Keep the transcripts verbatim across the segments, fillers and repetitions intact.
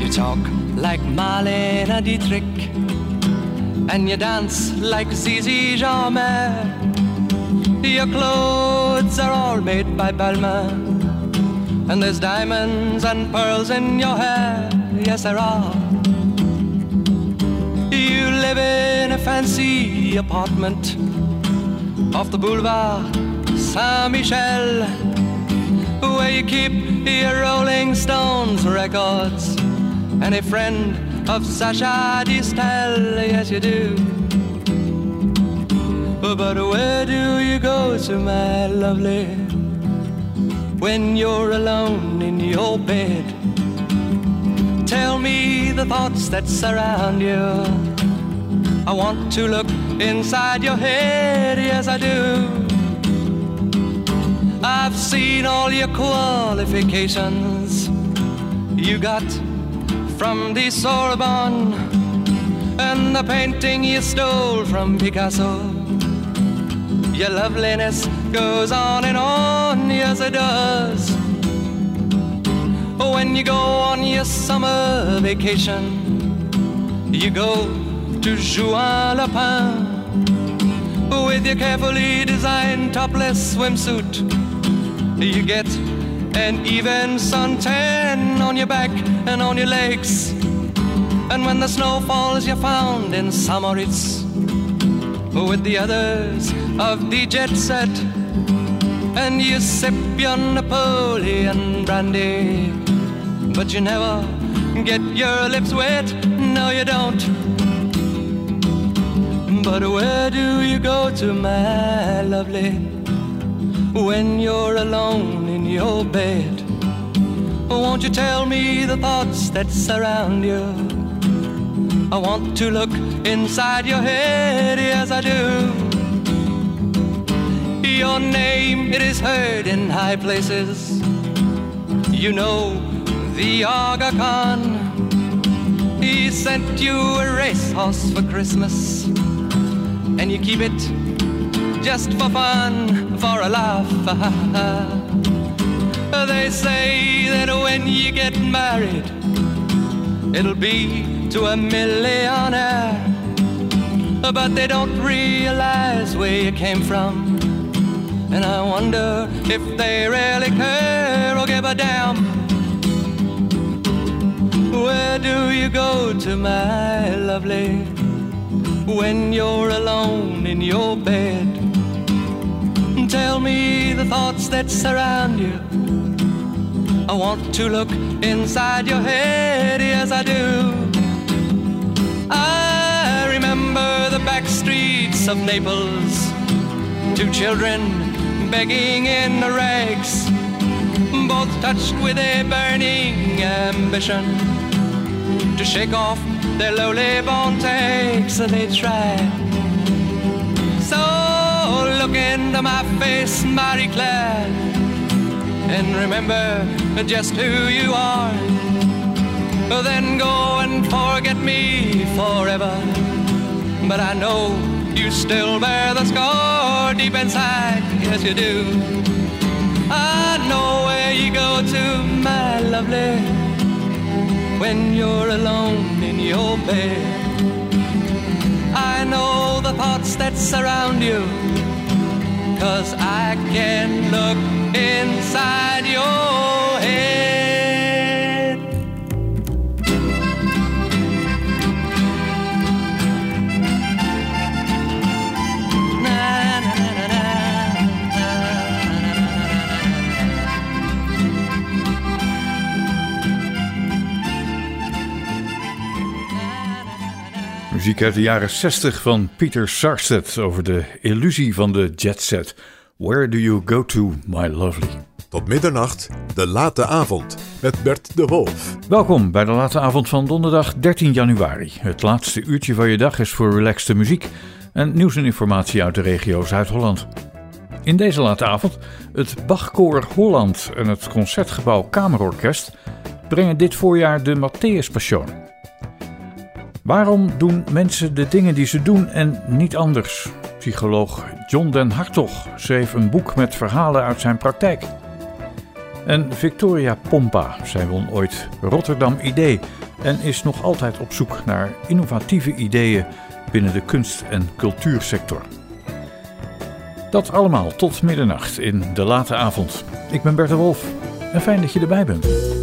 You talk like Marlene Dietrich, and you dance like Zizi Jeanmaire. Your clothes are all made by Balmain, and there's diamonds and pearls in your hair. Yes, there are. You live in a fancy apartment off the boulevard Saint-Michel, where you keep your Rolling Stones records and a friend of Sacha Distel. Yes, you do. But where do you go to, my lovely, when you're alone in your bed? Tell me the thoughts that surround you. I want to look inside your head, yes I do. I've seen all your qualifications you got from the Sorbonne, and the painting you stole from Picasso. Your loveliness goes on and on, yes it does. When you go on your summer vacation, you go to Juan-le-Pin with your carefully designed topless swimsuit. You get an even suntan on your back and on your legs, and when the snow falls you're found in Samoritz with the others of the jet set, and you sip your Napoleon brandy, but you never get your lips wet, no you don't. But where do you go to, my lovely, when you're alone in your bed? Won't you tell me the thoughts that surround you? I want to look inside your head, yes I do. Your name, it is heard in high places. You know the Aga Khan. He sent you a racehorse for Christmas, and you keep it just for fun, for a laugh. They say that when you get married, it'll be to a millionaire, but they don't realize where you came from, and I wonder if they really care or give a damn. Where do you go to, my lovely, when you're alone in your bed? Tell me the thoughts that surround you. I want to look inside your head, yes I do. I remember the back streets of Naples, two children begging in the rags, both touched with a burning ambition to shake off their lowly born takes. They try. So look into my face, Marie Claire, and remember just who you are. Then go and forget me forever, but I know you still bear the scar deep inside, yes you do. I know where you go to, my lovely, when you're alone in your bed. I know the thoughts that surround you, 'cause I can look inside your head. Muziek uit de jaren zestig van Peter Sarstedt over de illusie van de jetset. Where do you go to, my lovely? Tot middernacht, de late avond, met Bert de Wolf. Welkom bij de late avond van donderdag dertien januari. Het laatste uurtje van je dag is voor relaxte muziek en nieuws en informatie uit de regio Zuid-Holland. In deze late avond het Bachkoor Holland en het Concertgebouw Kamerorkest brengen dit voorjaar de Matthäus Passion. Waarom doen mensen de dingen die ze doen en niet anders? Psycholoog John den Hartog schreef een boek met verhalen uit zijn praktijk. En Victoria Pompa, zij won ooit Rotterdam Idee en is nog altijd op zoek naar innovatieve ideeën binnen de kunst- en cultuursector. Dat allemaal tot middernacht in de late avond. Ik ben Bert de Wolf en fijn dat je erbij bent.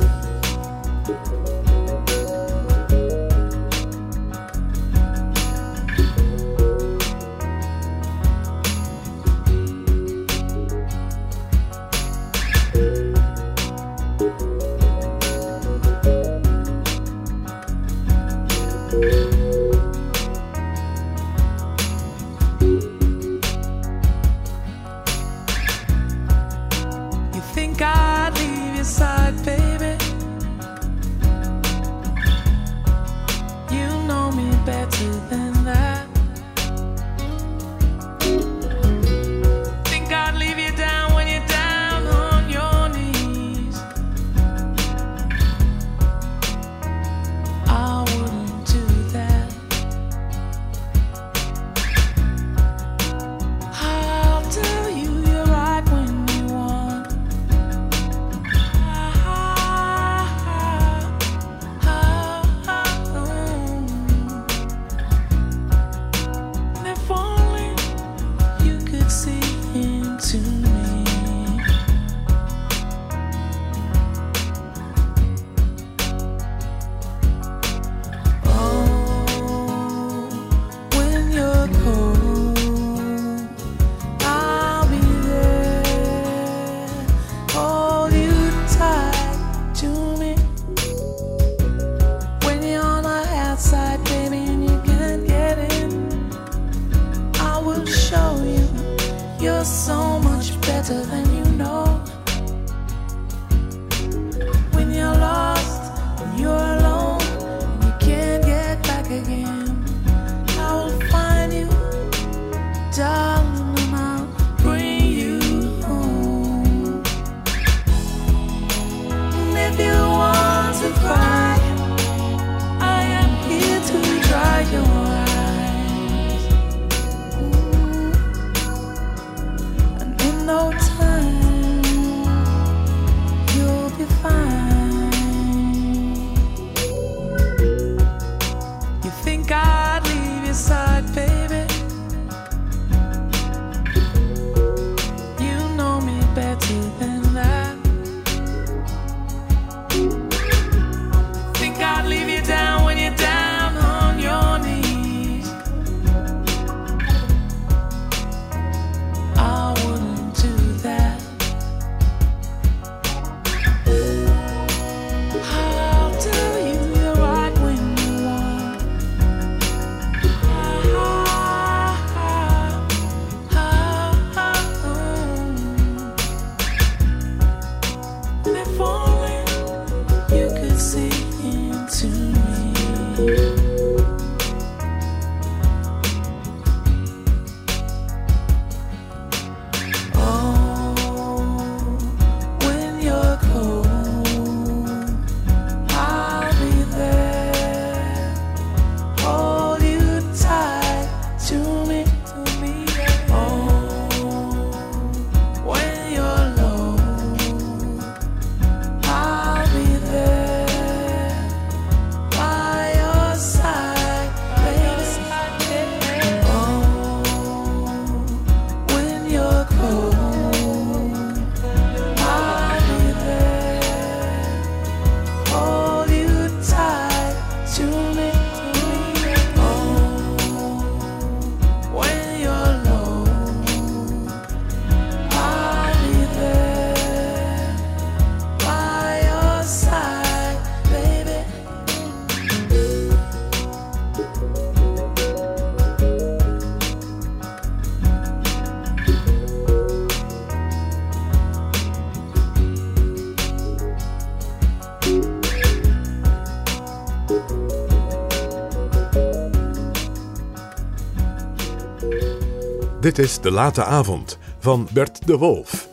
Dit is De Late Avond van Bert de Wolf.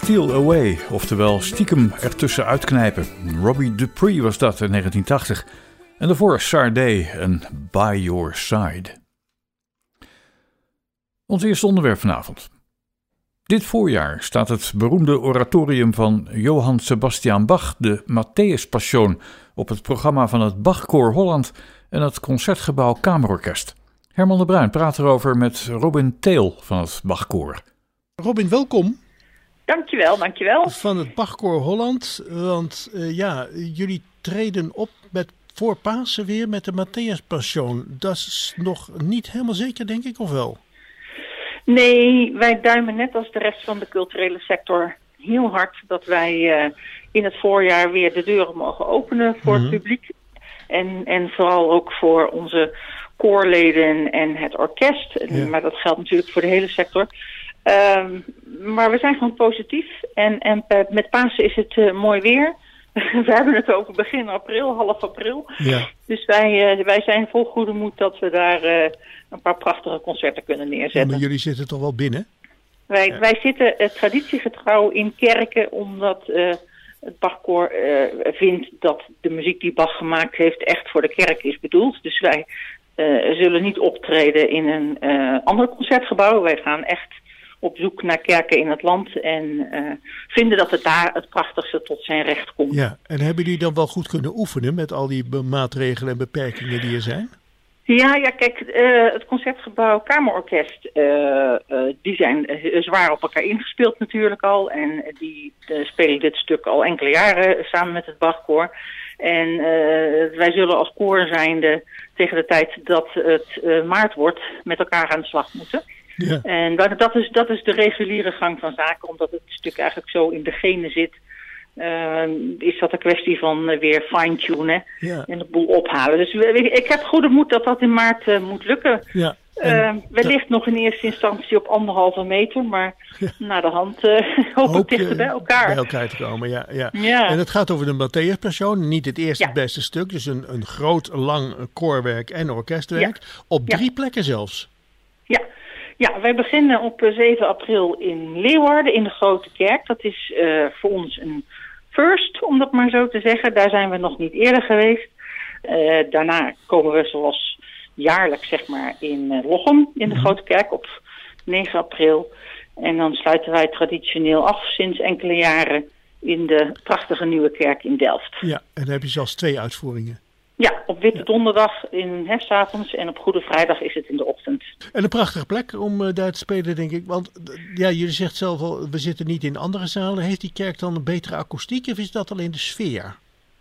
Steal Away, oftewel stiekem ertussen uitknijpen. Robbie Dupree was dat in negentien tachtig. En daarvoor Sade en By Your Side. Ons eerste onderwerp vanavond. Dit voorjaar staat het beroemde oratorium van Johann Sebastian Bach, de Matthäus Passion, op het programma van het Bachkoor Holland en het Concertgebouw Kamerorkest. Herman de Bruin praat erover met Robin Teel van het Bachkoor. Robin, welkom. Dankjewel, dankjewel. Van het Bachkoor Holland, want uh, ja, jullie treden op met voor Pasen weer met de Matthäus Passion. Dat is nog niet helemaal zeker, denk ik, of wel? Nee, wij duimen net als de rest van de culturele sector heel hard dat wij uh, in het voorjaar weer de deuren mogen openen voor mm-hmm. het publiek. En, en vooral ook voor onze koorleden en het orkest. Ja. Maar dat geldt natuurlijk voor de hele sector. Um, maar we zijn gewoon positief. En, en met Pasen is het uh, mooi weer. We hebben het over begin april, half april. Ja. Dus wij, uh, wij zijn vol goede moed dat we daar uh, een paar prachtige concerten kunnen neerzetten. Ja, maar jullie zitten toch wel binnen? Wij, ja. wij zitten uh, traditiegetrouw in kerken, omdat uh, het Bachkoor uh, vindt dat de muziek die Bach gemaakt heeft echt voor de kerk is bedoeld. Dus wij uh, zullen niet optreden in een uh, ander concertgebouw. Wij gaan echt op zoek naar kerken in het land en uh, vinden dat het daar het prachtigste tot zijn recht komt. Ja, en hebben jullie dan wel goed kunnen oefenen met al die be- maatregelen en beperkingen die er zijn? Ja, ja, kijk, uh, het Concertgebouw Kamerorkest, uh, uh, die zijn uh, zwaar op elkaar ingespeeld natuurlijk al. En die uh, spelen dit stuk al enkele jaren samen met het Bachkoor. En uh, wij zullen als koor zijnde tegen de tijd dat het uh, maart wordt met elkaar aan de slag moeten. Ja. En dat is, dat is de reguliere gang van zaken, omdat het stuk eigenlijk zo in de genen zit. Uh, is dat een kwestie van uh, weer fine-tunen ja. en de boel ophalen. Dus we, ik heb goede moed dat dat in maart uh, moet lukken. Ja. Uh, wellicht dat... nog in eerste instantie op anderhalve meter, maar ja. naar de hand uh, hoop ik dichter bij elkaar. Bij elkaar te komen, ja, ja. ja. En het gaat over de Matthäus Passion, niet het eerste ja. het beste stuk. Dus een, een groot, lang koorwerk en orkestwerk. Ja. Op drie ja. plekken zelfs. Ja. Ja, wij beginnen op zeven april in Leeuwarden in de Grote Kerk. Dat is uh, voor ons een first, om dat maar zo te zeggen. Daar zijn we nog niet eerder geweest. Uh, daarna komen we zoals jaarlijks zeg maar in uh, Lochem in de Grote Kerk op negen april. En dan sluiten wij traditioneel af sinds enkele jaren in de prachtige Nieuwe Kerk in Delft. Ja, en dan heb je zelfs twee uitvoeringen. Ja, op Witte ja. Donderdag in herfstavonds en op Goede Vrijdag is het in de ochtend. En een prachtige plek om uh, daar te spelen, denk ik. Want ja, jullie zegt zelf al, we zitten niet in andere zalen. Heeft die kerk dan een betere akoestiek of is dat alleen de sfeer?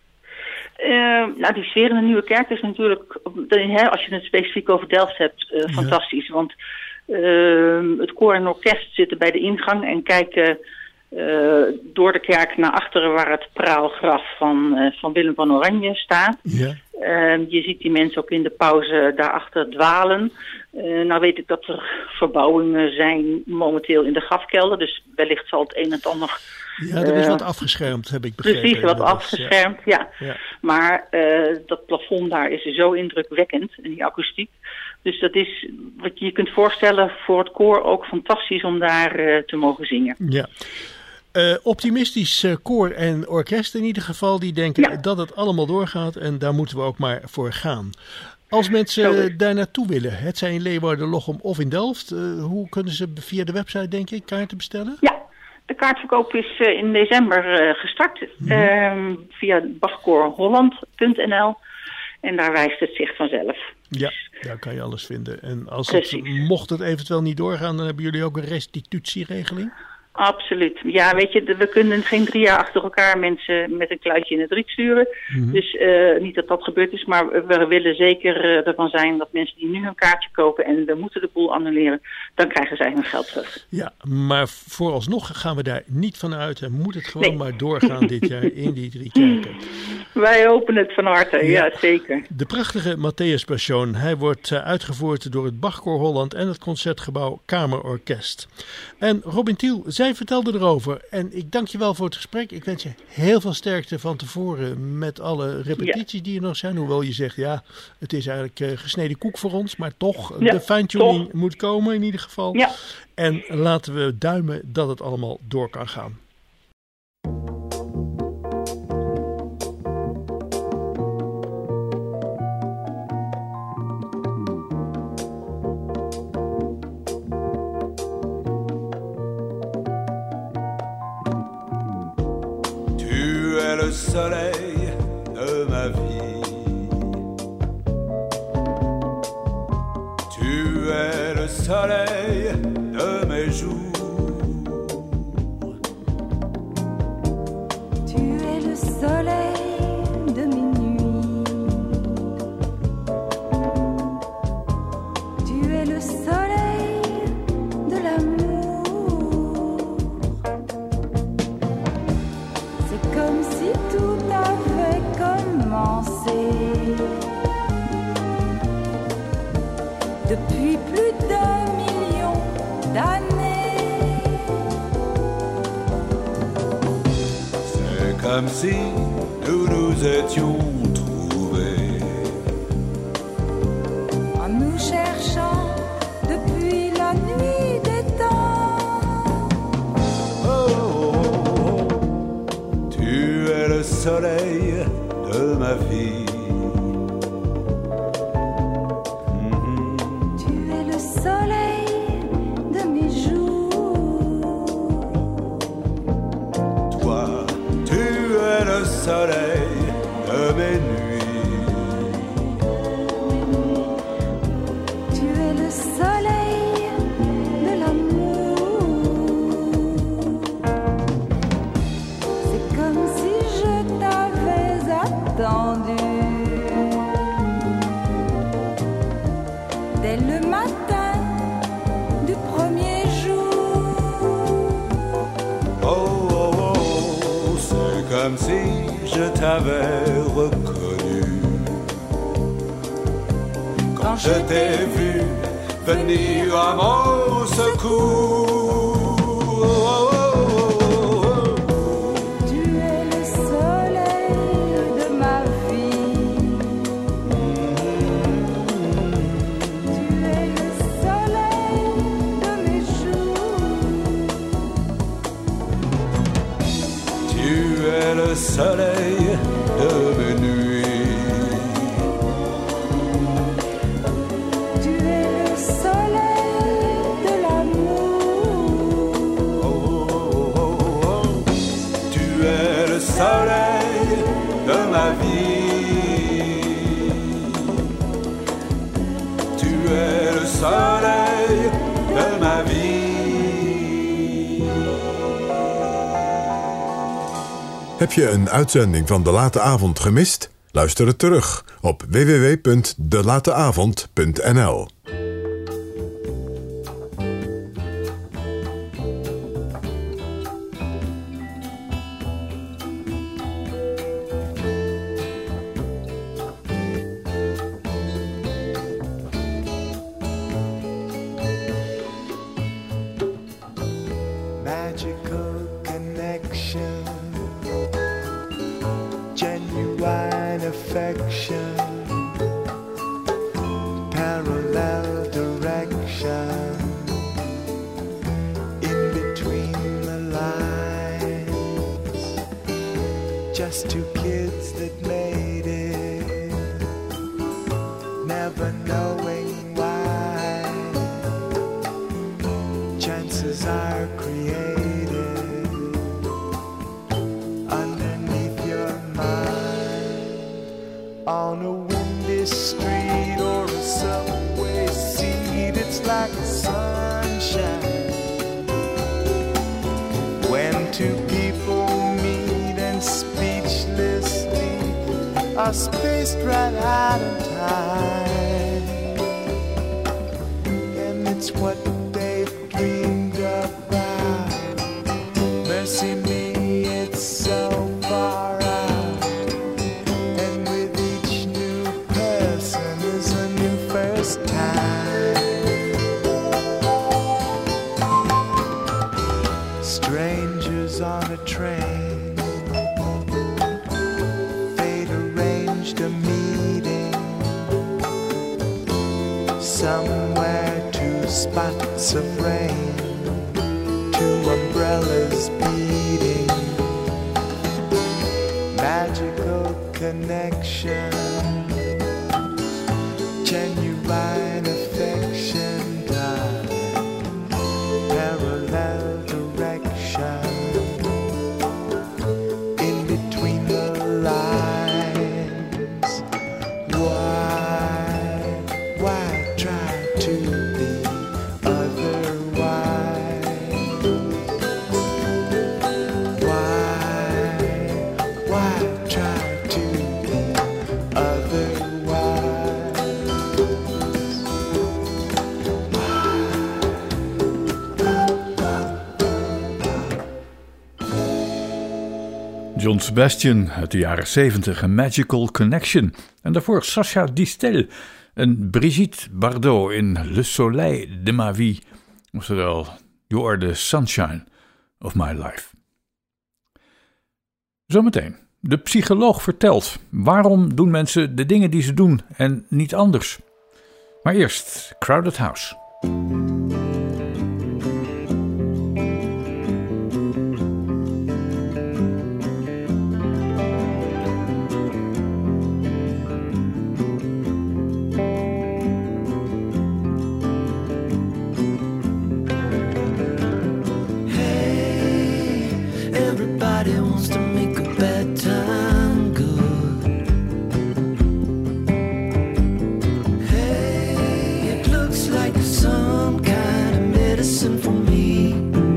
Uh, nou, die sfeer in de Nieuwe Kerk is natuurlijk, als je het specifiek over Delft hebt, uh, ja. fantastisch. Want uh, het koor en orkest zitten bij de ingang en kijken Uh, door de kerk naar achteren waar het praalgraf van, uh, van Willem van Oranje staat. Ja. Uh, je ziet die mensen ook in de pauze daarachter dwalen. Uh, nou weet ik dat er verbouwingen zijn momenteel in de grafkelder, dus wellicht zal het een en het ander... Ja, er is uh, wat afgeschermd, heb ik begrepen. Precies, wat afgeschermd, ja. ja. ja. Maar uh, dat plafond daar is zo indrukwekkend, en die akoestiek. Dus dat is, wat je je kunt voorstellen, voor het koor ook fantastisch om daar uh, te mogen zingen. Ja. Uh, optimistisch uh, koor en orkest in ieder geval, die denken ja. dat het allemaal doorgaat en daar moeten we ook maar voor gaan. Als mensen uh, daar naartoe willen, het zij in Leeuwarden, Lochem of in Delft, uh, hoe kunnen ze via de website, denk ik, kaarten bestellen? Ja, de kaartverkoop is uh, in december uh, gestart mm-hmm. uh, via bachkoorholland punt n l en daar wijst het zich vanzelf. Ja, daar kan je alles vinden. En als het, mocht het eventueel niet doorgaan, dan hebben jullie ook een restitutieregeling? Absoluut. Ja, weet je, we kunnen geen drie jaar achter elkaar mensen met een kluitje in het riet sturen. Mm-hmm. Dus uh, niet dat dat gebeurd is, maar we willen zeker uh, ervan zijn dat mensen die nu een kaartje kopen en we moeten de boel annuleren, dan krijgen zij hun geld terug. Ja, maar vooralsnog gaan we daar niet van uit en moet het gewoon nee. maar doorgaan dit jaar in die drie kerken. Wij hopen het van harte, ja, ja zeker. De prachtige Matthäus Passion, hij wordt uh, uitgevoerd door het Bachkoor Holland en het Concertgebouw Kamerorkest. En Robin Teel, zij vertelde erover en ik dank je wel voor het gesprek. Ik wens je heel veel sterkte van tevoren met alle repetities ja. die er nog zijn. Hoewel je zegt, ja, het is eigenlijk uh, gesneden koek voor ons, maar toch, ja, de fine-tuning toch. moet komen in ieder geval. Ja. En laten we duimen dat het allemaal door kan gaan. soleil de ma vie. Tu es le soleil de mes jours. Tu es le soleil de mes nuits. Tu es le soleil de l'amour. C'est comme si tout avait commencé. Depuis plus d'un million d'années. C'est comme si nous nous étions trouvés. En nous cherchant depuis la nuit des temps. Oh, oh, oh, oh. Tu es le soleil de ma vie. Soleil de mes nuits. Tu es le soleil de l'amour. C'est comme si je t'avais attendu. Dès le matin du premier jour. Oh, oh, oh, c'est comme si je t'avais reconnu quand, quand je t'ai vu venir à mon secours. Oh, oh, oh, oh. Tu es le soleil de ma vie. Tu es le soleil de mes jours. Tu es le soleil de mes nuits. Tu es le soleil de l'amour. Oh, oh, oh, oh. Tu es le soleil de ma vie. Tu es le soleil de ma vie. Heb je een uitzending van De Late Avond gemist? Luister het terug op w w w punt de late avond punt n l. Magical connection, genuine affection, parallel direction, in between the lines, just two kids that made it, never knowing why. Chances are created underneath your mind, on a windy street or a subway seat. It's like a sunshine when two people meet and speechlessly are spaced right out of time. And it's what they've dreamed about. Mercy me, it's so far out. And with each new person is a new first time. Strangers on a train, fate arranged a meeting somewhere, two spots of rain, two umbrellas beating. Magical connection, genuine affection, darling, parallel direction, in between the Why, why try to be otherwise? Why, why try to be otherwise? John Sebastian uit de jaren zeventig, A Magical Connection. En daarvoor Sacha Distel en Brigitte Bardot in Le Soleil de ma vie. Oftewel, You are the sunshine of my life. Zometeen, de psycholoog vertelt waarom doen mensen de dingen die ze doen en niet anders. Maar eerst Crowded House. Everybody wants to make a bad time good. Hey, it looks like some kind of medicine for me.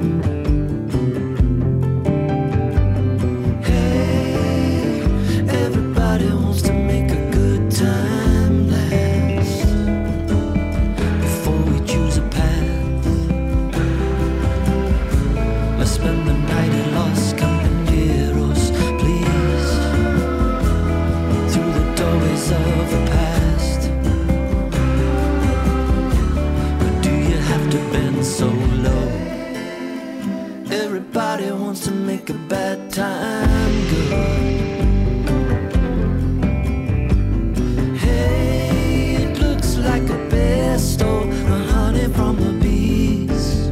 Hey, everybody wants to make a good time last before we choose a path. Let's spend the night at Los Caballeros, please, through the doorways of the past. But do you have to bend so low? Everybody wants to make a bad time good. Hey, it looks like a best or the honey from the bees.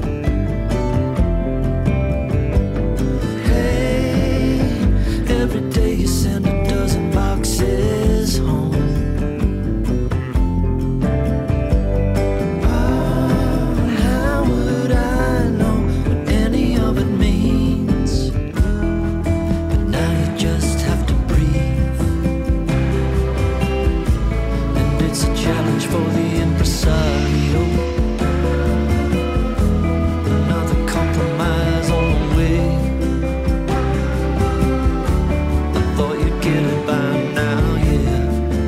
Every day you send a dozen boxes home. Oh, how would I know what any of it means? But now you just have to breathe. And it's a challenge for the impresario. Another compromise on the way. Get it by now, yeah.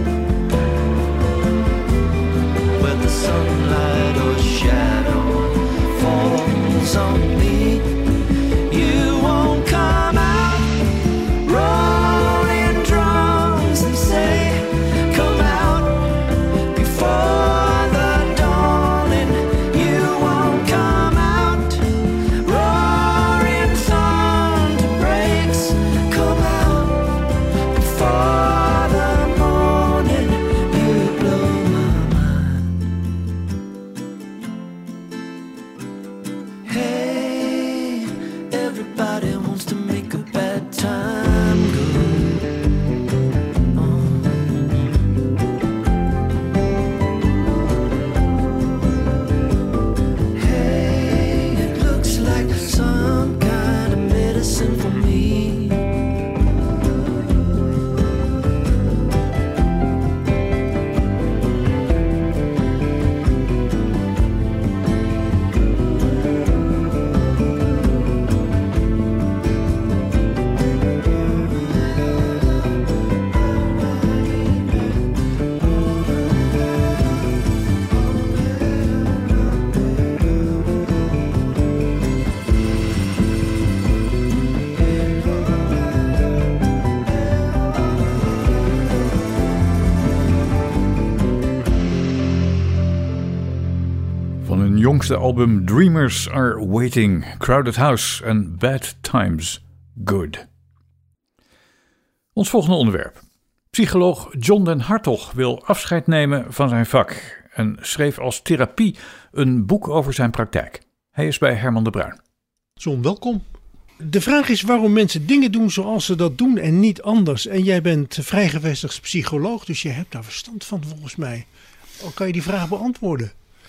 Whether sunlight or shadow falls on me, you won't come out rolling drums and say, come out before the dawning. You won't come out roaring thunder breaks. Come out for the morning, you blow my mind. Hey, everybody wants to make a bad time good. Hey, it looks like some kind of medicine for me. Van hun jongste album Dreamers Are Waiting, Crowded House en Bad Times Good. Ons volgende onderwerp. Psycholoog John den Hartog wil afscheid nemen van zijn vak en schreef als therapie een boek over zijn praktijk. Hij is bij Herman de Bruin. John, welkom. De vraag is waarom mensen dingen doen zoals ze dat doen en niet anders. En jij bent vrijgevestigd psycholoog, dus je hebt daar verstand van volgens mij. Kan je die vraag beantwoorden?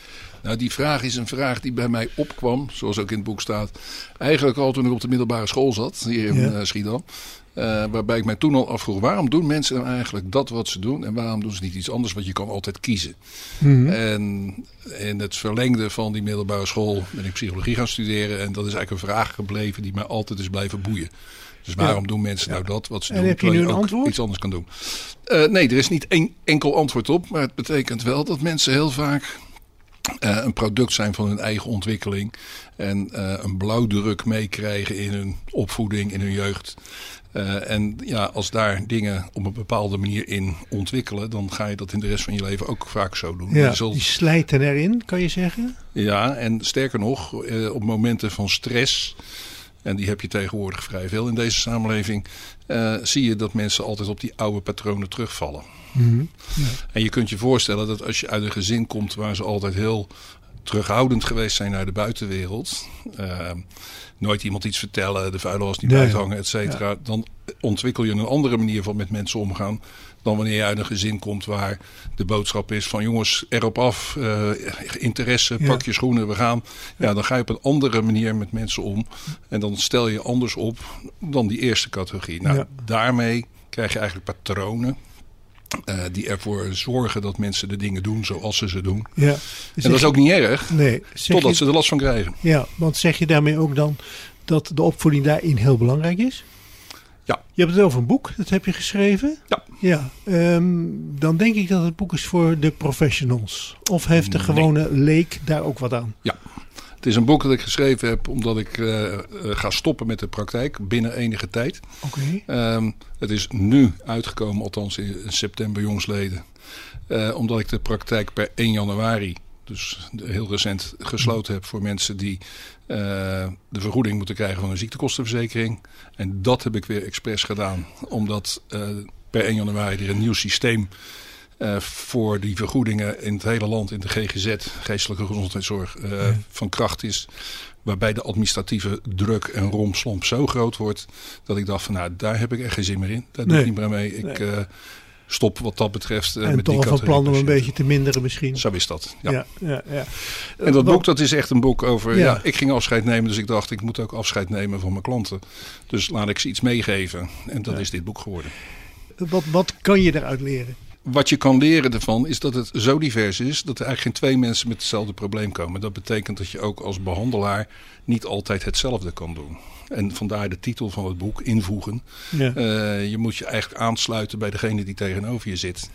Nou, die vraag is een vraag die bij mij opkwam, zoals ook in het boek staat. Eigenlijk al toen ik op de middelbare school zat, hier in ja. uh, Schiedam. Uh, waarbij ik mij toen al afvroeg, waarom doen mensen nou eigenlijk dat wat ze doen? En waarom doen ze niet iets anders? Want je kan altijd kiezen. Mm-hmm. En in het verlengde van die middelbare school ben ik psychologie gaan studeren. En dat is eigenlijk een vraag gebleven die mij altijd is blijven boeien. Dus waarom ja. doen mensen nou dat wat ze en doen? Heb je nu een ook antwoord? Iets anders kan doen. Uh, nee, er is niet één enkel antwoord op. Maar het betekent wel dat mensen heel vaak uh, een product zijn van hun eigen ontwikkeling. En uh, een blauwdruk meekrijgen in hun opvoeding, in hun jeugd. Uh, en ja, als daar dingen op een bepaalde manier in ontwikkelen, dan ga je dat in de rest van je leven ook vaak zo doen. Ja, zult... die slijten erin, kan je zeggen? Ja, en sterker nog, uh, op momenten van stress, en die heb je tegenwoordig vrij veel in deze samenleving, uh, zie je dat mensen altijd op die oude patronen terugvallen. Mm-hmm. Ja. En je kunt je voorstellen dat als je uit een gezin komt waar ze altijd heel terughoudend geweest zijn naar de buitenwereld, Uh, nooit iemand iets vertellen, de vuile was niet nee. uithangen, et cetera. Ja. Dan ontwikkel je een andere manier van met mensen omgaan dan wanneer je uit een gezin komt waar de boodschap is van jongens, erop af, uh, interesse, ja. pak je schoenen, we gaan. Ja, dan ga je op een andere manier met mensen om. En dan stel je anders op dan die eerste categorie. Nou, ja. daarmee krijg je eigenlijk patronen. Uh, die ervoor zorgen dat mensen de dingen doen zoals ze ze doen. Ja. En dat is ook niet erg, nee, totdat je, ze er last van krijgen. Ja, want zeg je daarmee ook dan dat de opvoeding daarin heel belangrijk is? Ja. Je hebt het over een boek, dat heb je geschreven. Ja. ja um, dan denk ik dat het boek is voor de professionals. Of heeft de gewone nee. leek daar ook wat aan? Ja. Het is een boek dat ik geschreven heb omdat ik uh, uh, ga stoppen met de praktijk binnen enige tijd. Okay. Um, het is nu uitgekomen, althans in september jongsleden. Uh, omdat ik de praktijk per één januari, dus heel recent, gesloten heb voor mensen die uh, de vergoeding moeten krijgen van een ziektekostenverzekering. En dat heb ik weer expres gedaan, omdat uh, per één januari er een nieuw systeem Uh, voor die vergoedingen in het hele land in de G G Z, geestelijke gezondheidszorg, uh, ja. van kracht is. Waarbij de administratieve druk en rompslomp zo groot wordt dat ik dacht van nou, daar heb ik echt geen zin meer in. Daar doe ik nee. niet meer mee. Ik nee. uh, stop wat dat betreft. Uh, en met toch die van plan om een beetje te minderen misschien. Zo is dat. Ja. Ja, ja, ja. En dat boek, dat is echt een boek over, ja. ja, ik ging afscheid nemen, dus ik dacht ik moet ook afscheid nemen van mijn klanten. Dus laat ik ze iets meegeven. En dat ja. is dit boek geworden. Wat, wat kan je eruit leren? Wat je kan leren ervan is dat het zo divers is dat er eigenlijk geen twee mensen met hetzelfde probleem komen. Dat betekent dat je ook als behandelaar niet altijd hetzelfde kan doen. En vandaar de titel van het boek, Invoegen. Ja. Uh, je moet je eigenlijk aansluiten bij degene die tegenover je zit.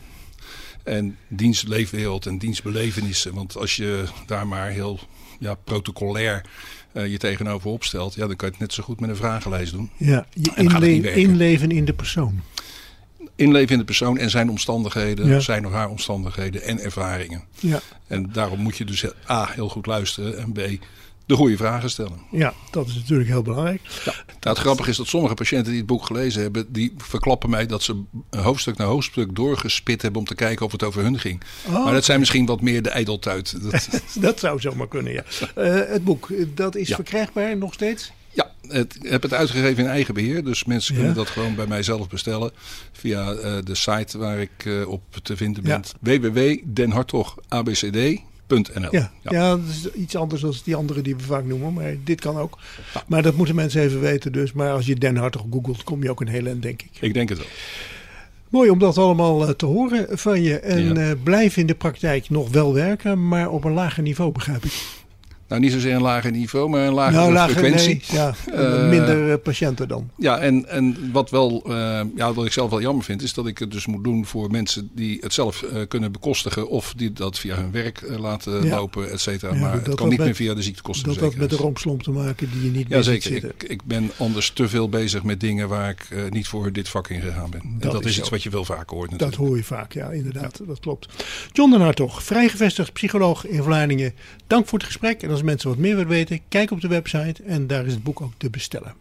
En dienstleefwereld en dienstbelevenissen. Want als je daar maar heel ja, protocolair uh, je tegenover opstelt, ja, dan kan je het net zo goed met een vragenlijst doen. Ja, je inle- inleven in de persoon. Inleven in de persoon en zijn omstandigheden, ja. zijn of haar omstandigheden en ervaringen. Ja. En daarom moet je dus A, heel goed luisteren en B, de goede vragen stellen. Ja, dat is natuurlijk heel belangrijk. Ja. Nou, het grappige is dat sommige patiënten die het boek gelezen hebben, die verklappen mij dat ze hoofdstuk na hoofdstuk doorgespit hebben om te kijken of het over hun ging. Oh. Maar dat zijn misschien wat meer de ijdeltuit. Dat, dat zou zomaar kunnen, ja. Uh, het boek, dat is ja. verkrijgbaar nog steeds? Ja, ik heb het uitgegeven in eigen beheer. Dus mensen kunnen ja. dat gewoon bij mij zelf bestellen. Via uh, de site waar ik uh, op te vinden ben. Ja. w w w punt den hartog a b c d punt n l. Ja, ja. ja, dat is iets anders dan die andere die we vaak noemen. Maar dit kan ook. Ja. Maar dat moeten mensen even weten dus. Maar als je Den Hartog googelt, kom je ook een hele eind, denk ik. Ik denk het wel. Mooi om dat allemaal uh, te horen van je. En ja. uh, blijf in de praktijk nog wel werken, maar op een lager niveau, begrijp ik. Nou, niet zozeer een lager niveau, maar een lagere nou, lager, frequentie. Nee, ja, uh, minder uh, patiënten dan. Ja, en, en wat, wel, uh, ja, wat ik zelf wel jammer vind, is dat ik het dus moet doen voor mensen die het zelf uh, kunnen bekostigen. Of die dat via hun werk uh, laten ja. lopen, et cetera. Ja, maar het kan niet met, meer via de ziektekostenverzekering. Dat had met de rompslomp te maken die je niet ja, meer zeker. ziet zitten. Ik, ik ben anders te veel bezig met dingen waar ik uh, niet voor dit vak in gegaan ben. Dat en dat is, is iets wat je wel vaker hoort natuurlijk. Dat hoor je vaak, ja, inderdaad. Ja. Dat klopt. John den Hartog, vrijgevestigd psycholoog in Vlaardingen. Dank voor het gesprek. En als mensen wat meer willen weten, kijk op de website en daar is het boek ook te bestellen.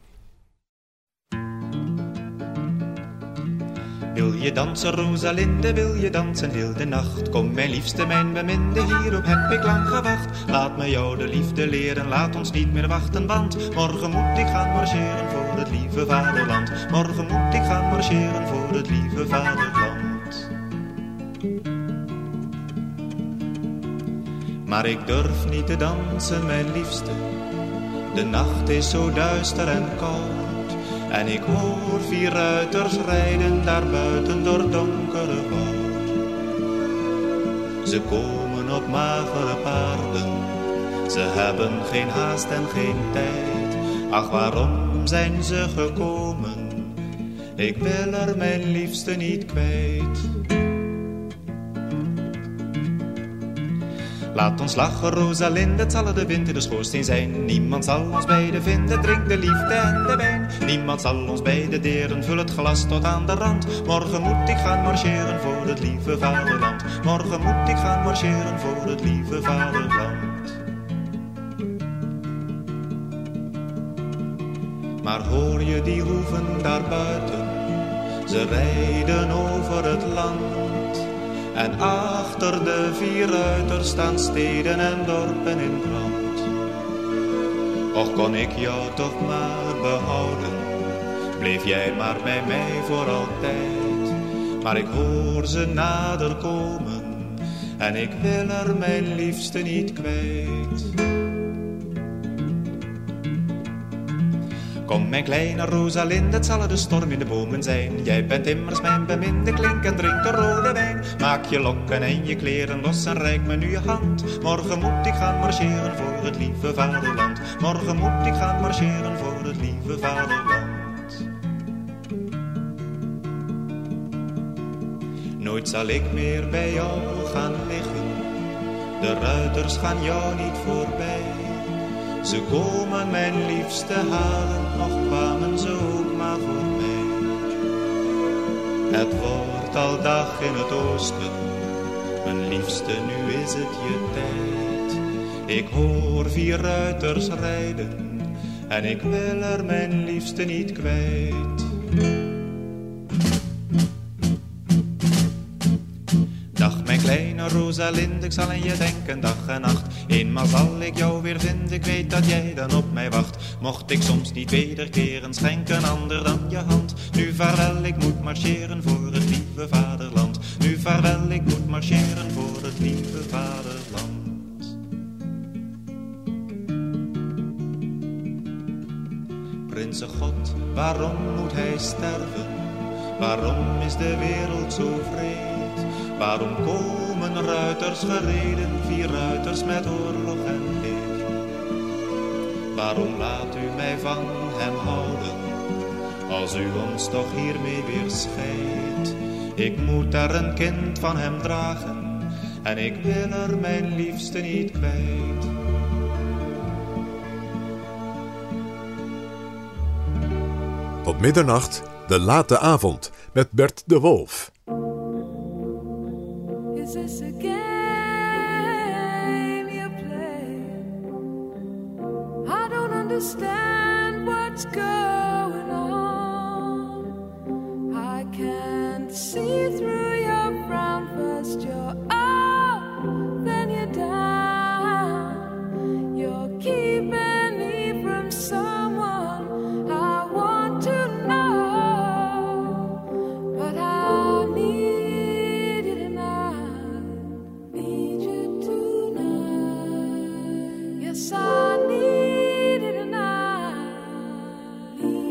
Wil je dansen, Rosalinde, wil je dansen heel de nacht? Kom mijn liefste, mijn beminde, hierop heb ik lang gewacht. Laat me jou de liefde leren, laat ons niet meer wachten, want morgen moet ik gaan marcheren voor het lieve vaderland. Morgen moet ik gaan marcheren voor het lieve vaderland. maar ik durf niet te dansen, mijn liefste. De nacht is zo duister en koud, en ik hoor vier ruiters rijden daar buiten door donkere woud. Ze komen op magere paarden, ze hebben geen haast en geen tijd. Ach, waarom zijn ze gekomen? Ik wil er mijn liefste niet kwijt. Laat ons lachen, Rosalinde, het zal de wind in de schoorsteen zijn. Niemand zal ons beiden vinden, drink de liefde en de wijn. Niemand zal ons beiden deren, vul het glas tot aan de rand. Morgen moet ik gaan marcheren voor het lieve vaderland. Morgen moet ik gaan marcheren voor het lieve vaderland. Maar hoor je die hoeven daar buiten? Ze rijden over het land. En achter de vier ruiters staan steden en dorpen in brand. Och, kon ik jou toch maar behouden, bleef jij maar bij mij voor altijd. Maar ik hoor ze nader komen, en ik wil er mijn liefste niet kwijt. Kom mijn kleine Rosalinde, het zal de storm in de bomen zijn. Jij bent immers mijn beminde, klink en drink de rode wijn. Maak je lokken en je kleren los en reik me nu je hand. Morgen moet ik gaan marcheren voor het lieve vaderland. Morgen moet ik gaan marcheren voor het lieve vaderland. Nooit zal ik meer bij jou gaan liggen, de ruiters gaan jou niet voorbij. Ze komen mijn liefste halen, nog kwamen ze ook maar voor mij. Het wordt al dag in het oosten, mijn liefste, nu is het je tijd. Ik hoor vier ruiters rijden, en ik wil er mijn liefste niet kwijt. Dag mijn kleine Rosalinde, ik zal aan je denken dag en nacht. Eenmaal zal ik jou weer vinden, ik weet dat jij dan op mij wacht. Mocht ik soms niet wederkeren, schenk een ander dan je hand. Nu vaarwel, ik moet marcheren voor het lieve vaderland. Nu vaarwel, ik moet marcheren voor het lieve vaderland. Prinsen God, waarom moet hij sterven? Waarom is de wereld zo vreed? Waarom komen ruiters gereden, vier ruiters met oorlog en leed? Waarom laat u mij van hem houden, als u ons toch hiermee weer scheidt? Ik moet daar een kind van hem dragen, en ik wil er mijn liefste niet kwijt. Tot middernacht, de late avond, met Bert de Wolf. Is this a game you play? I don't understand what's going on. I can't see through your frown. First you're up, then you're down. You're keeping me from someone I want to know, but I need you tonight. Need you tonight. Yes, I need you tonight. Need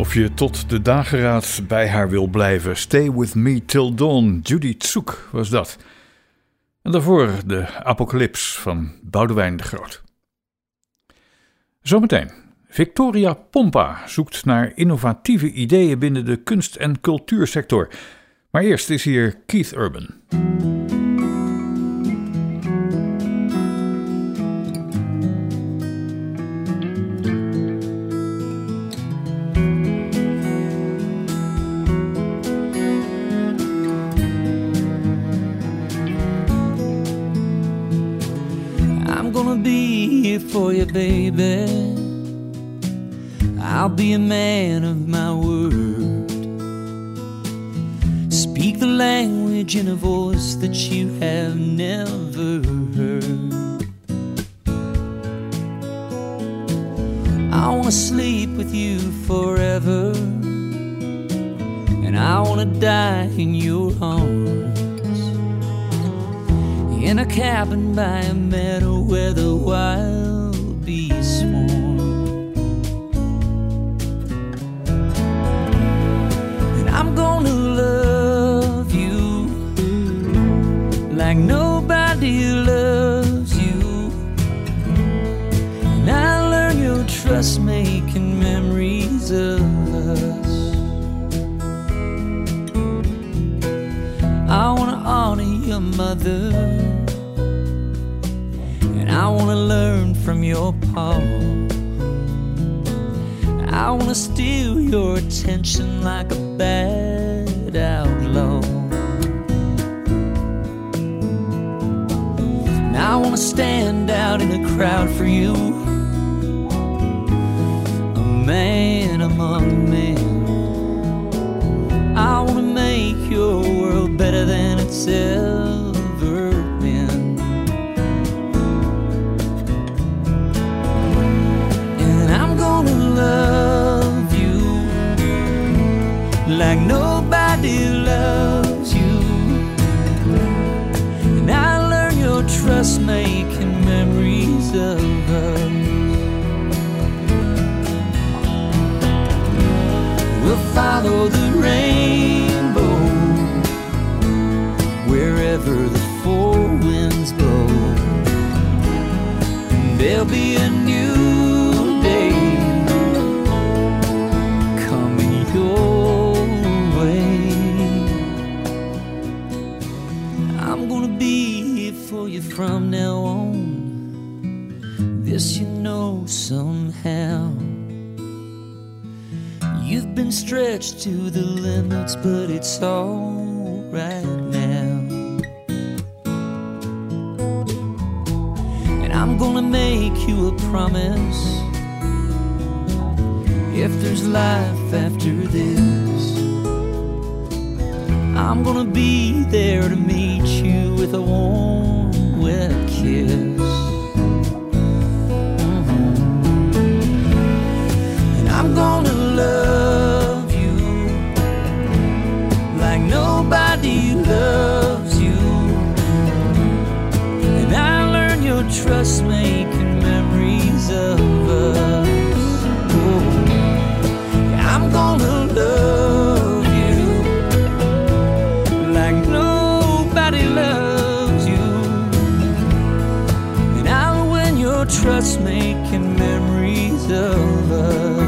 Of je tot de dageraad bij haar wil blijven. Stay with me till dawn. Judy Tsoek was dat. En daarvoor de Apocalyps van Boudewijn de Groot. Zometeen. Victoria Pompa zoekt naar innovatieve ideeën binnen de kunst- en cultuursector. Maar eerst is hier Keith Urban. I'm gonna be here for you, baby. I'll be a man of my word. Speak the language in a voice that you have never heard. I wanna sleep with you forever, and I wanna die in your arms, in a cabin by a meadow where the wild bees swarm. I'm gonna love you like nobody loves you, and I learn your trust making memories of us. I wanna honor your mother, and I wanna learn from your pa. I wanna steal your attention like a bad outlaw. And I wanna stand out in a crowd for you, a man among men. I wanna make your world better than it's ever been. And I'm gonna love you like nobody loves you, and I learn your trust making memories of us. We'll follow the rainbow wherever the four winds blow, and there'll be a new day coming your way. I'm gonna be here for you from now on, this you know somehow. You've been stretched to the limits, but it's all right now. And I'm gonna make you a promise, if there's life after this, I'm gonna be there to meet you with a warm, wet kiss. I'm gonna love you like nobody loves you, and I learn your trust making memories of us. Oh, yeah, I'm gonna love you like nobody loves you, and I'll win your trust making memories of us.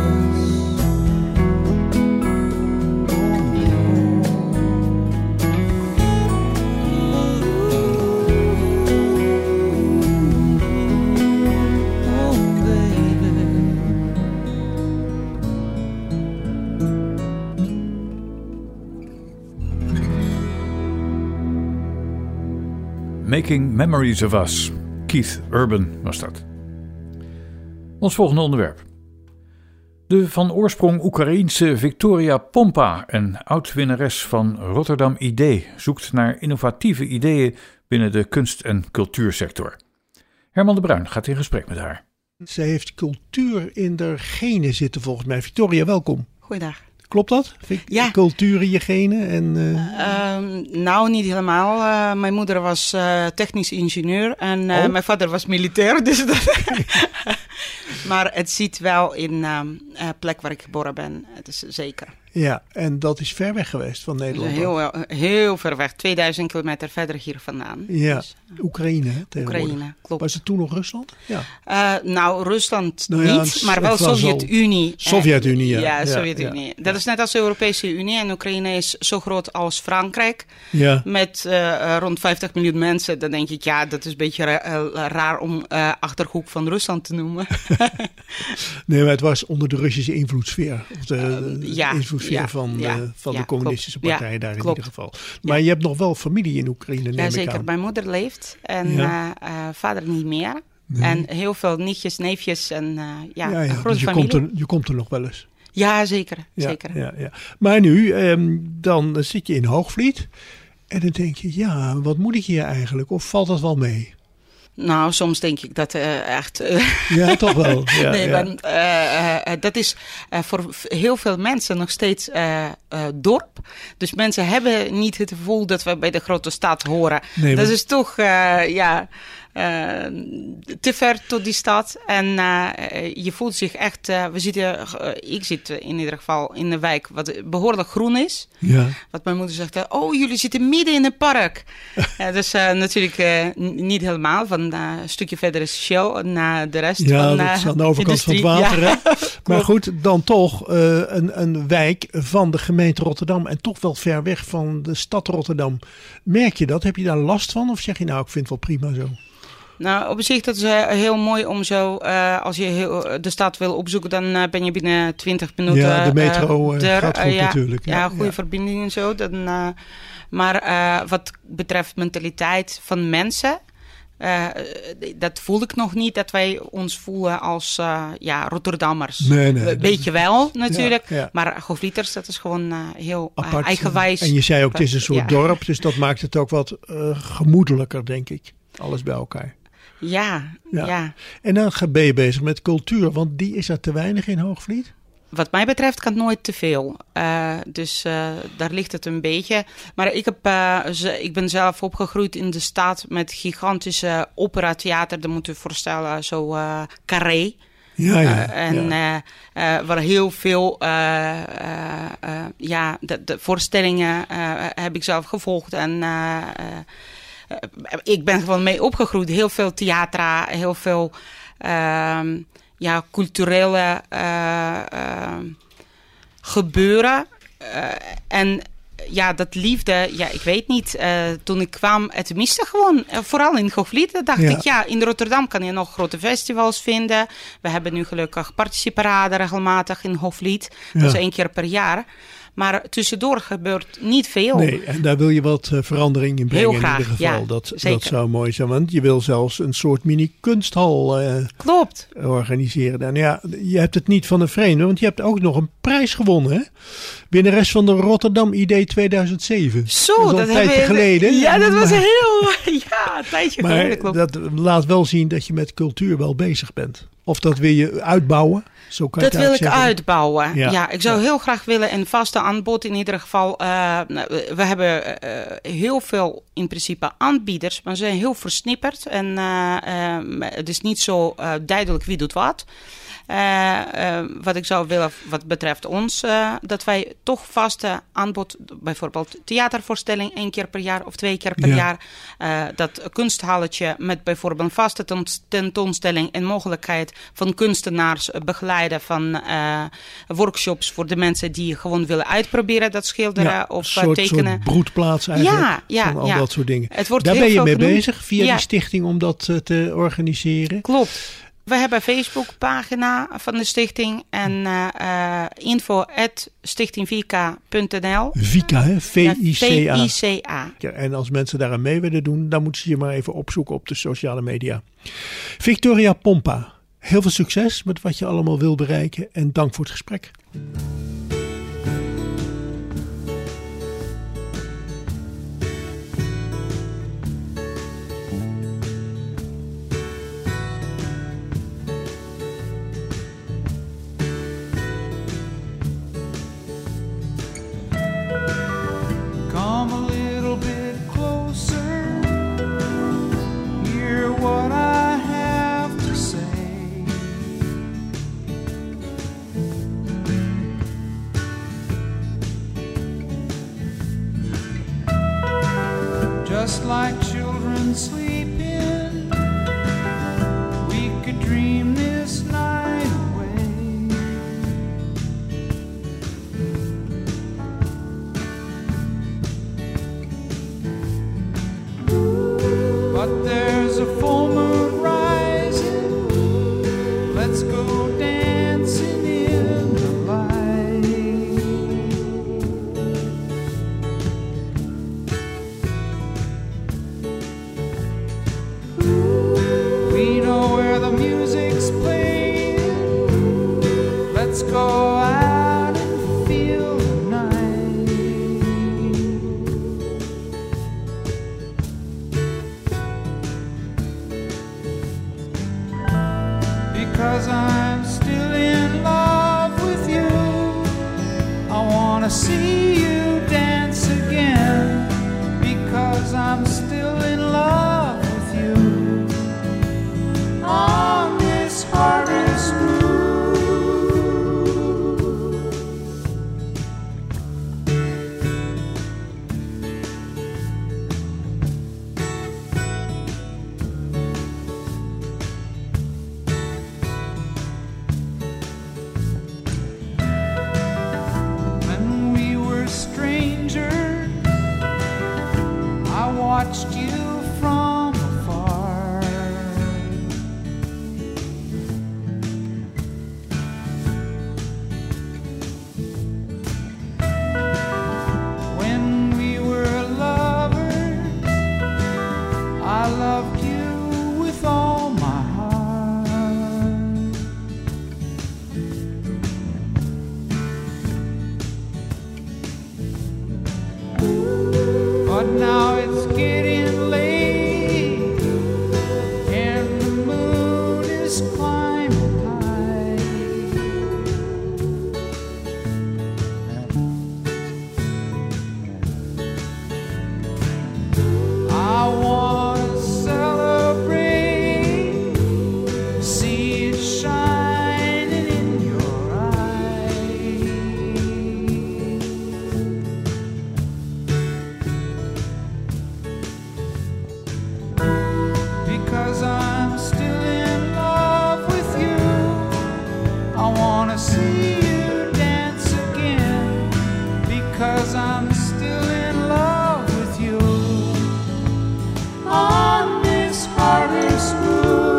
Making Memories of Us. Keith Urban was dat. Ons volgende onderwerp. De van oorsprong Oekraïense Victoria Pompa, een oud-winnares van Rotterdam I D, zoekt naar innovatieve ideeën binnen de kunst- en cultuursector. Herman de Bruin gaat in gesprek met haar. Zij heeft cultuur in haar genen zitten volgens mij. Victoria, welkom. Goeiedag. Klopt dat? Ja. Cultuur in je genen? En, uh... uh, nou, niet helemaal. Uh, mijn moeder was uh, technisch ingenieur en uh, oh. mijn vader was militair. Dus dat Maar het zit wel in een uh, plek waar ik geboren ben. Het is zeker. Ja, en dat is ver weg geweest van Nederland. Heel, heel ver weg. tweeduizend kilometer verder hier vandaan. Ja, dus, Oekraïne hè, tegenwoordig. Oekraïne, klopt. Was het toen nog Rusland? Ja. Uh, nou, Rusland nou ja, niet, maar wel Sovjet-Unie. Sovjet-Unie, ja. Ja, Sovjet-Unie. Ja, ja. Dat is net als de Europese Unie. En Oekraïne is zo groot als Frankrijk. Ja. Met uh, rond vijftig miljoen mensen. Dan denk ik, ja, dat is een beetje ra- uh, raar om uh, Achterhoek van Rusland te noemen. Nee, maar het was onder de Russische invloedssfeer. Of de, de uh, ja, invloedssfeer ja, van, ja, de, van ja, de communistische klopt. partij Ja, daar in klopt. ieder geval. Maar ja. je hebt nog wel familie in Oekraïne, neem ja, ik zeker. aan. Mijn moeder leeft en Ja. uh, uh, vader niet meer. Nee. En heel veel nichtjes, neefjes en uh, ja, ja, ja. een grote Dus je familie. komt, er, je komt er nog wel eens. Ja, zeker. Ja, zeker. Ja, ja. Maar nu, um, dan zit je in Hoogvliet. En dan denk je, ja, wat moet ik hier eigenlijk? Of valt dat wel mee? Nou, soms denk ik dat uh, echt... Uh, ja, toch wel. Ja, nee, ja. maar uh, uh, dat is uh, voor heel veel mensen nog steeds uh, uh, dorp. Dus mensen hebben niet het gevoel dat we bij de grote stad horen. Nee, dat maar... is toch, uh, ja... Uh, te ver tot die stad en uh, je voelt zich echt, uh, we zitten, uh, ik zit in ieder geval in een wijk wat behoorlijk groen is. Ja. Wat mijn moeder zegt, uh, oh jullie zitten midden in een park. uh, dus uh, natuurlijk uh, n- niet helemaal, van uh, een stukje verder is Shell naar de rest ja, van dat uh, is aan de overkant industrie. van het water. Ja. Hè? Maar goed, dan toch uh, een, een wijk van de gemeente Rotterdam en toch wel ver weg van de stad Rotterdam. Merk je dat? Heb je daar last van? Of zeg je nou, ik vind het wel prima zo? Nou, op zich dat is uh, heel mooi om zo, uh, als je heel, de stad wil opzoeken, dan uh, ben je binnen twintig minuten. Ja, de metro uh, uh, er, gaat goed uh, ja, natuurlijk. Ja, ja, goede ja. verbinding en zo. Dan, uh, maar uh, wat betreft mentaliteit van mensen, uh, dat voel ik nog niet, dat wij ons voelen als uh, ja, Rotterdammers. Nee, nee. Een beetje wel natuurlijk, Ja, ja. maar Hoogvlieters, dat is gewoon uh, heel uh, Apart. eigenwijs. En je zei ook, het is een soort ja. dorp, dus dat maakt het ook wat uh, gemoedelijker, denk ik. Alles bij elkaar. Ja, ja, ja. En dan ben je bezig met cultuur, want die is er te weinig in Hoogvliet? Wat mij betreft kan het nooit te veel. Uh, dus uh, daar ligt het een beetje. Maar ik, heb, uh, ze, ik ben zelf opgegroeid in de stad met gigantische operatheater. Dat moet je je voorstellen, zo uh, Carré. Ja, ja, uh, en ja. Uh, uh, waar heel veel uh, uh, uh, ja, de, de voorstellingen uh, heb ik zelf gevolgd. En uh, uh, ik ben gewoon mee opgegroeid. Heel veel theater, heel veel... Uh, ja, culturele uh, uh, gebeuren. Uh, en ja, dat liefde, ja, ik weet niet. Uh, toen ik kwam, het miste gewoon. Uh, vooral in Hoogvliet, dacht Ja. ik, ja, in Rotterdam kan je nog grote festivals vinden. We hebben nu gelukkig participarade regelmatig in Hoogvliet. Dat is Ja. één keer per jaar. Maar tussendoor gebeurt niet veel. Nee, en daar wil je wat uh, verandering in brengen. Heel graag, in ieder geval. ja, dat, zeker. dat zou mooi zijn, want je wil zelfs een soort mini-kunsthal uh, Klopt. organiseren. En ja, je hebt het niet van een vreemde, want je hebt ook nog een prijs gewonnen, hè? Winnares van de Rotterdam I D tweeduizend zeven. Zo, dat is al dat een tijdje hebben we- geleden. Ja, dat was Maar- heel... Ja, een tijdje geleden, Maar klopt. dat laat wel zien dat je met cultuur wel bezig bent. Of dat wil je uitbouwen. Zo kan je Dat het wil ik zeggen. uitbouwen. Ja. Ja, ik zou Ja. heel graag willen een vaste aanbod in ieder geval. Uh, we hebben uh, heel veel in principe aanbieders, maar ze zijn heel versnipperd. En uh, uh, het is niet zo uh, duidelijk wie doet wat. Uh, uh, wat ik zou willen wat betreft ons, uh, dat wij toch vaste aanbod, bijvoorbeeld theatervoorstelling één keer per jaar of twee keer per Ja. jaar. Uh, dat kunsthalletje met bijvoorbeeld een vaste ten- tentoonstelling en mogelijkheid van kunstenaars uh, begeleiden van uh, workshops voor de mensen die gewoon willen uitproberen dat schilderen Ja, of een soort, uh, tekenen. soort broedplaats eigenlijk. Ja, ja, van al ja. dat soort dingen. Het wordt Daar heel ben je veel mee genoemd. bezig via Ja. die stichting om dat uh, te organiseren. Klopt. We hebben een Facebookpagina van de stichting en uh, uh, info at stichting vika punt n l. Vika, hè? V I C A. V I C A. Ja, en als mensen daaraan mee willen doen, dan moeten ze je maar even opzoeken op de sociale media. Victoria Pompa, heel veel succes met wat je allemaal wil bereiken en dank voor het gesprek. Come a little bit closer. Hear what I have to say. because I'm still in love with you. I wanna see you dance again because I'm still in love with you. On this hardest groove. Watched you from afar. When we were lovers, I loved you with all my heart. But now it's getting late and the moon is climbing high. I want to celebrate, see it shining in your eyes. Because I'm still in love with you. I wanna see you dance again because I'm still in love with you. On this hardest groove.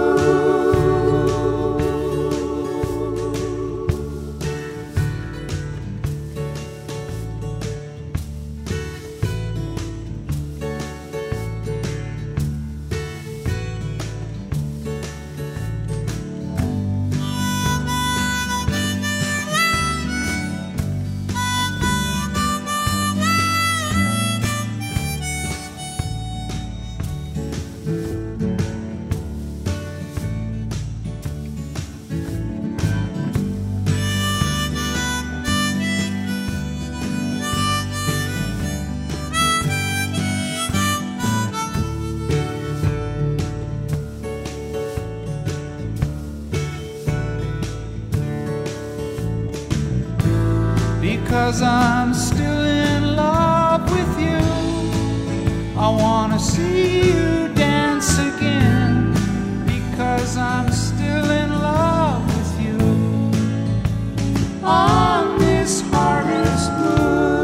Because I'm still in love with you. I wanna see you dance again because I'm still in love with you. On this hardest move.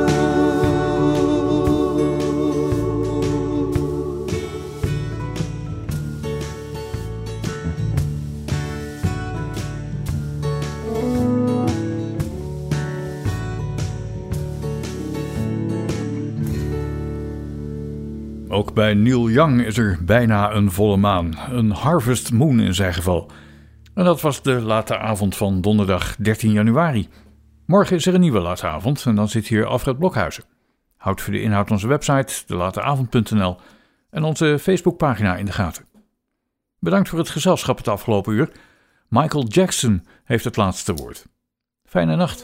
Ook bij Neil Young is er bijna een volle maan. Een harvest moon in zijn geval. En dat was de late avond van donderdag dertien januari. Morgen is er een nieuwe late avond en dan zit hier Alfred Blokhuizen. Houd voor de inhoud onze website, de late avond punt n l en onze Facebookpagina in de gaten. Bedankt voor het gezelschap het afgelopen uur. Michael Jackson heeft het laatste woord. Fijne nacht.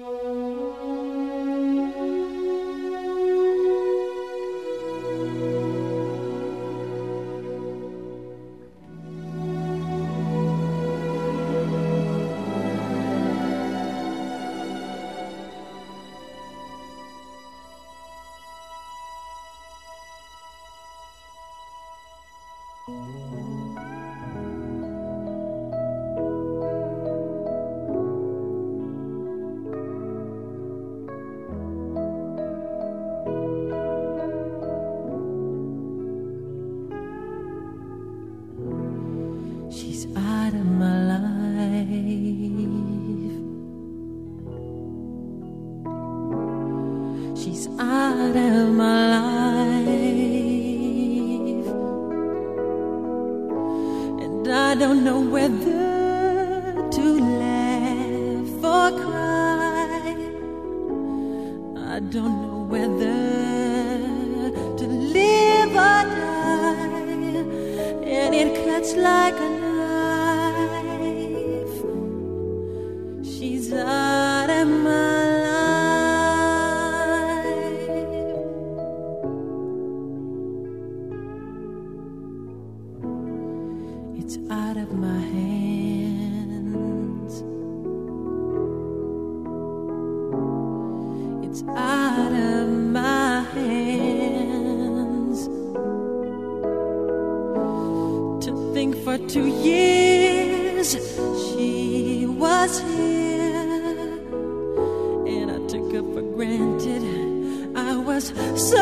She's out of my life. She's out of my life, and I don't know whether to laugh or cry. I don't know whether to live or die, and it cuts like a knife. It's out of my hands. It's out of my hands. To think for two years she was here, and I took her for granted. I was so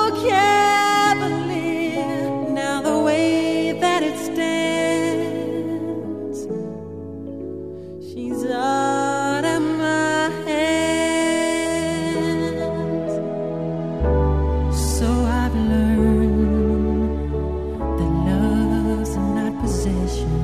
cavalier. Now the way that it stands, she's out of my hands. So I've learned that love's not possession,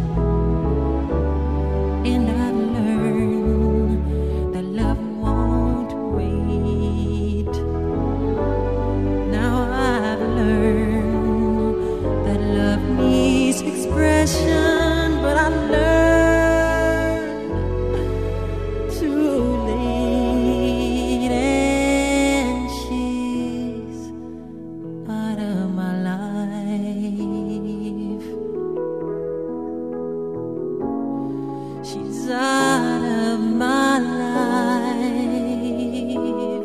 and I've learned that love won't wait. Now I've learned that love needs expression, but I learned too late, and she's out of my life. She's out of my life.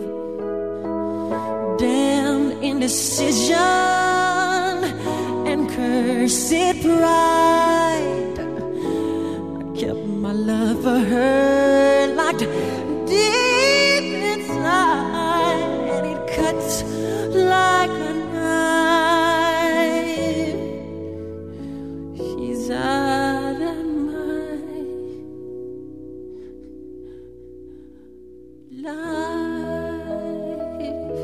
Damn indecision and cursed pride. I kept my love for her locked deep inside, and it cuts like a knife. She's out of my life.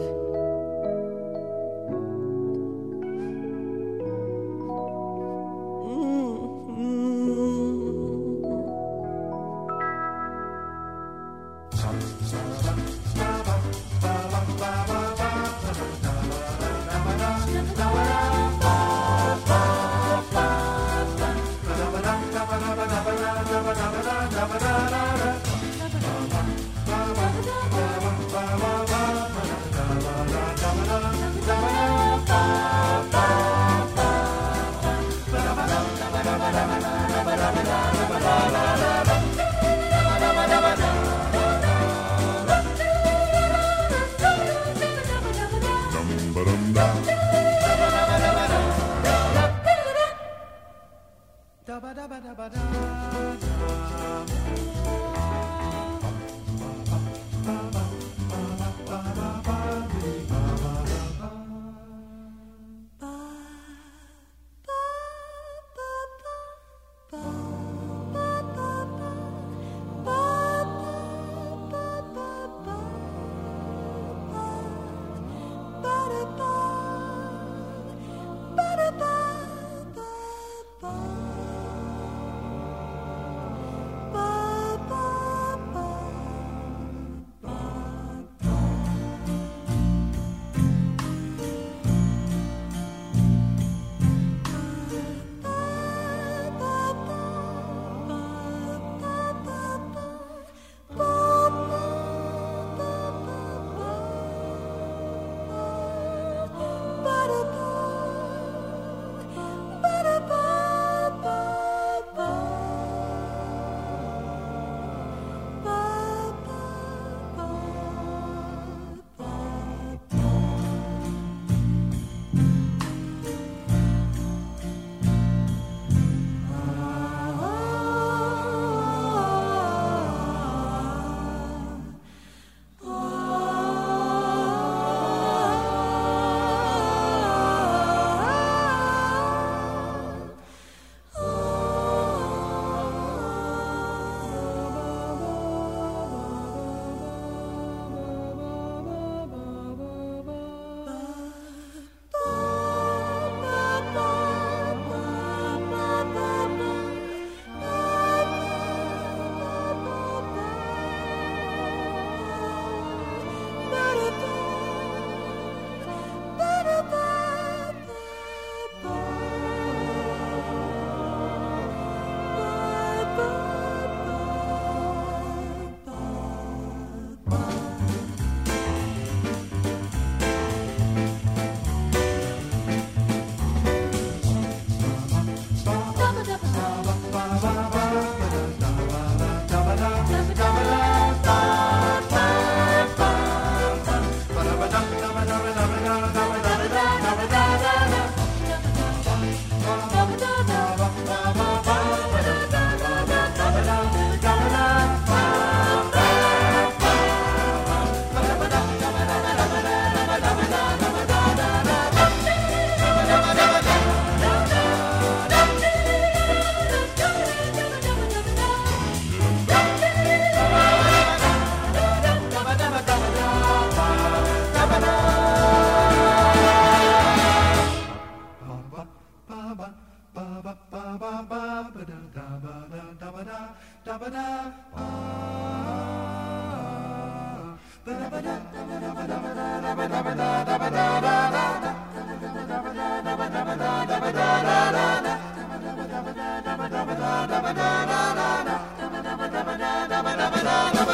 Da